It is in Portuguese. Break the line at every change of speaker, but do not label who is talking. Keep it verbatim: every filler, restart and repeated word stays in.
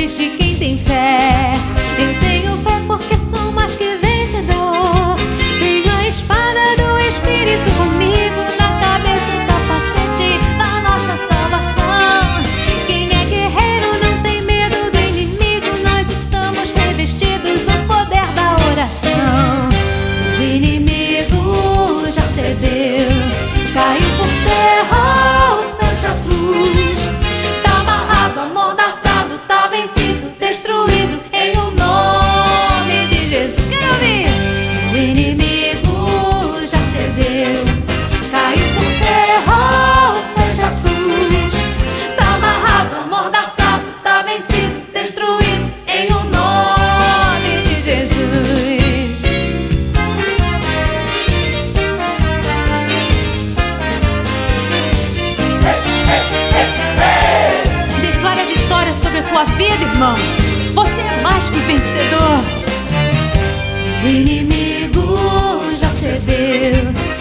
existe quem tem fé. Eu tenho fé porque sou mais que vencedor. Tenho a espada do Espírito comigo, na cabeça o capacete da nossa salvação. Quem é guerreiro não tem medo do inimigo. Nós estamos revestidos do poder da oração. O inimigo já cedeu, caiu por terra aos pés da cruz. Tá amarrado, amordaçado, tá vencido, destruído em o nome de Jesus. Quero ouvir! O inimigo já cedeu, caiu por terra aos pés da cruz. Tá amarrado, amordaçado, tá vencido, destruído em o nome de Jesus. Declare a vitória sobre a tua vida, irmão. Você é mais que vencedor. O inimigo já cedeu,